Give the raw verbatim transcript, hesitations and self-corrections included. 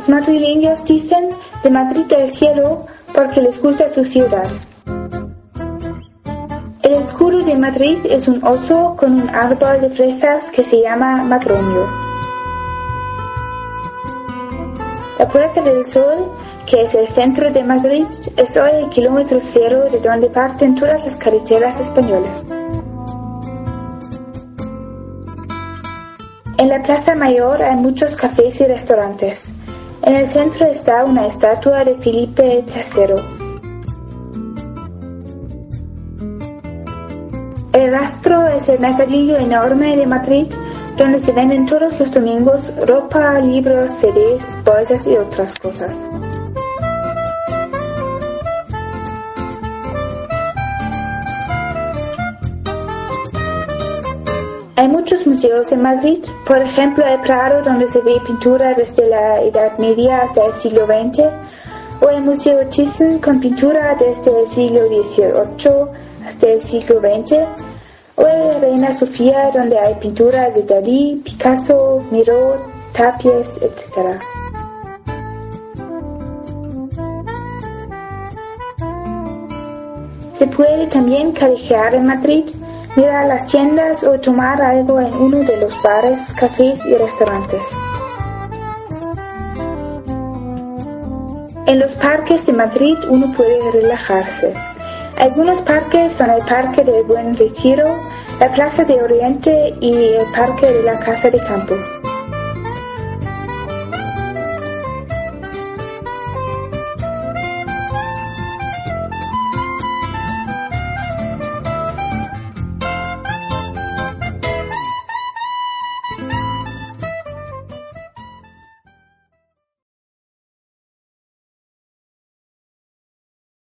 Los madrileños dicen de Madrid del cielo porque les gusta su ciudad. El escudo de Madrid es un oso con un árbol de fresas que se llama madroño. La Puerta del Sol, que es el centro de Madrid, es hoy el kilómetro cero de donde parten todas las carreteras españolas. En la Plaza Mayor hay muchos cafés y restaurantes. En el centro está una estatua de Felipe tercero. El Rastro es el mercadillo enorme de Madrid, donde se venden todos los domingos ropa, libros, C Ds, bolsas y otras cosas. Hay muchos museos en Madrid, por ejemplo el Prado, donde se ve pintura desde la Edad Media hasta el siglo veinte, o el Museo Thyssen con pintura desde el siglo dieciocho hasta el siglo veinte, o el Reina Sofía, donde hay pintura de Dalí, Picasso, Miró, Tapies, etcétera. Se puede también callejear en Madrid, mirar las tiendas o tomar algo en uno de los bares, cafés y restaurantes. En los parques de Madrid uno puede relajarse. Algunos parques son el Parque del Buen Retiro, la Plaza de Oriente y el Parque de la Casa de Campo.